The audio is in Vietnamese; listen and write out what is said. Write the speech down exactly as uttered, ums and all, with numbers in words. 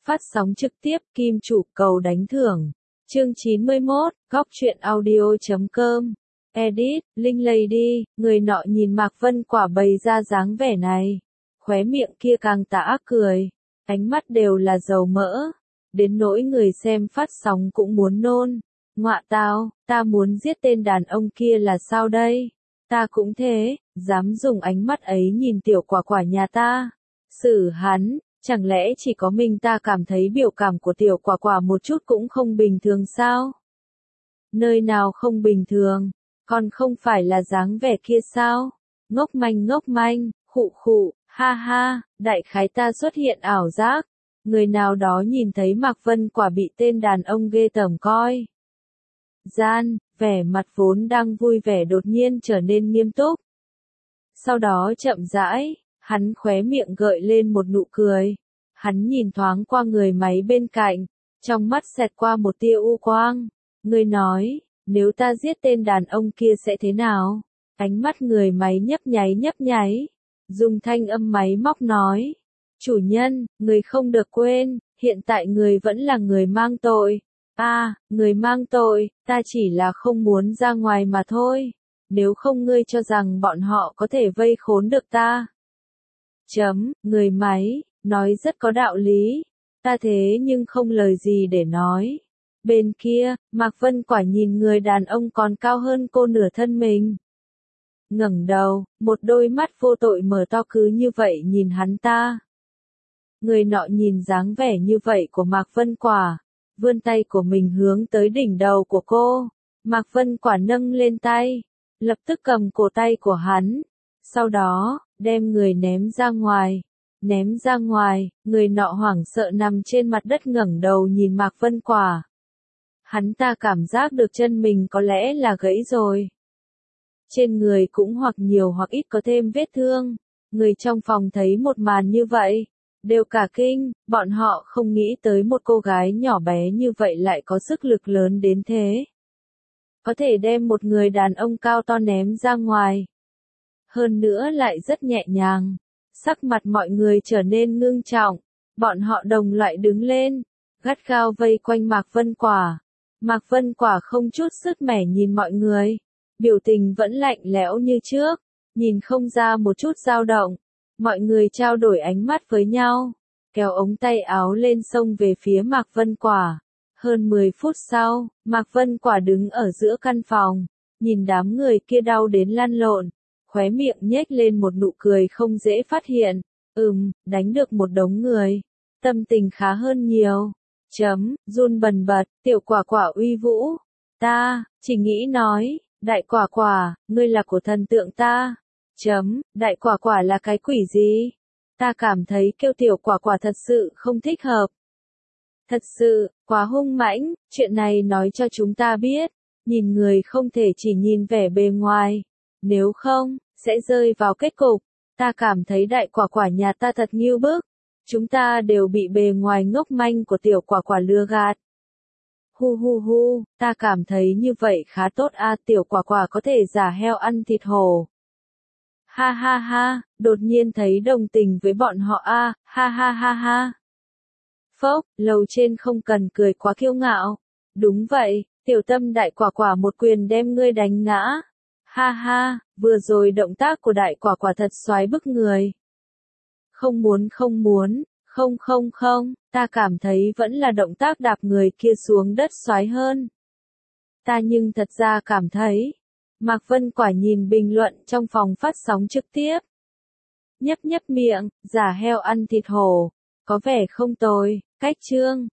Phát sóng trực tiếp Kim Chủ cầu đánh thưởng. Chương chín mươi mốt, góc truyện audio chấm com. Edit, Linh Lady, người nọ nhìn Mạc Vân Quả bày ra dáng vẻ này. Khóe miệng kia càng tà ác cười. Ánh mắt đều là dầu mỡ. Đến nỗi người xem phát sóng cũng muốn nôn. Ngọa tao, ta muốn giết tên đàn ông kia là sao đây? Ta cũng thế, dám dùng ánh mắt ấy nhìn tiểu quả quả nhà ta. Xử hắn. Chẳng lẽ chỉ có mình ta cảm thấy biểu cảm của tiểu quả quả một chút cũng không bình thường sao? Nơi nào không bình thường? Còn không phải là dáng vẻ kia sao? Ngốc manh ngốc manh, khụ khụ, ha ha, đại khái ta xuất hiện ảo giác. Người nào đó nhìn thấy Mạc Vân Quả bị tên đàn ông ghê tởm coi. Gian, vẻ mặt vốn đang vui vẻ đột nhiên trở nên nghiêm túc. Sau đó chậm rãi. Hắn khóe miệng gợi lên một nụ cười. Hắn nhìn thoáng qua người máy bên cạnh, trong mắt xẹt qua một tia u quang. Người nói, nếu ta giết tên đàn ông kia sẽ thế nào? Ánh mắt người máy nhấp nháy nhấp nháy. Dùng thanh âm máy móc nói. Chủ nhân, người không được quên, hiện tại người vẫn là người mang tội. À, người mang tội, ta chỉ là không muốn ra ngoài mà thôi. Nếu không ngươi cho rằng bọn họ có thể vây khốn được ta. Chấm, người máy, nói rất có đạo lý. Ta thế nhưng không lời gì để nói. Bên kia, Mạc Vân Quả nhìn người đàn ông còn cao hơn cô nửa thân mình. Ngẩng đầu, một đôi mắt vô tội mở to cứ như vậy nhìn hắn ta. Người nọ nhìn dáng vẻ như vậy của Mạc Vân Quả, vươn tay của mình hướng tới đỉnh đầu của cô. Mạc Vân Quả nâng lên tay, lập tức cầm cổ tay của hắn. Sau đó, đem người ném ra ngoài. Ném ra ngoài, người nọ hoảng sợ nằm trên mặt đất ngẩng đầu nhìn Mạc Vân Quả. Hắn ta cảm giác được chân mình có lẽ là gãy rồi. Trên người cũng hoặc nhiều hoặc ít có thêm vết thương. Người trong phòng thấy một màn như vậy, đều cả kinh, bọn họ không nghĩ tới một cô gái nhỏ bé như vậy lại có sức lực lớn đến thế. Có thể đem một người đàn ông cao to ném ra ngoài. Hơn nữa lại rất nhẹ nhàng. Sắc mặt mọi người trở nên ngưng trọng. Bọn họ đồng loại đứng lên, gắt gao vây quanh Mạc Vân Quả. Mạc Vân Quả không chút sứt mẻ nhìn mọi người. Biểu tình vẫn lạnh lẽo như trước, nhìn không ra một chút dao động. Mọi người trao đổi ánh mắt với nhau, kéo ống tay áo lên xông về phía Mạc Vân Quả. Hơn mười phút sau, Mạc Vân Quả đứng ở giữa căn phòng, nhìn đám người kia đau đến lăn lộn. Khóe miệng nhếch lên một nụ cười không dễ phát hiện. Ừm, đánh được một đống người. Tâm tình khá hơn nhiều. Chấm, run bần bật, tiểu quả quả uy vũ. Ta, chỉ nghĩ nói, đại quả quả, ngươi là của thần tượng ta. Chấm, đại quả quả là cái quỷ gì? Ta cảm thấy kêu tiểu quả quả thật sự không thích hợp. Thật sự, quá hung mãnh, chuyện này nói cho chúng ta biết. Nhìn người không thể chỉ nhìn vẻ bề ngoài. Nếu không, sẽ rơi vào kết cục. Ta cảm thấy đại quả quả nhà ta thật nghiêu bức. Chúng ta đều bị bề ngoài ngốc manh của tiểu quả quả lừa gạt. Hu hu hu, ta cảm thấy như vậy khá tốt a, tiểu quả quả có thể giả heo ăn thịt hổ. Ha ha ha, đột nhiên thấy đồng tình với bọn họ a, ha ha ha ha. Phốc, lầu trên không cần cười quá kiêu ngạo. Đúng vậy, tiểu tâm đại quả quả một quyền đem ngươi đánh ngã. Ha ha, vừa rồi động tác của đại quả quả thật xoái bức người. Không muốn không muốn, không không không, ta cảm thấy vẫn là động tác đạp người kia xuống đất xoái hơn. Ta nhưng thật ra cảm thấy. Mạc Vân Quả nhìn bình luận trong phòng phát sóng trực tiếp. Nhấp nhấp miệng, giả heo ăn thịt hổ, có vẻ không tồi, cách chương.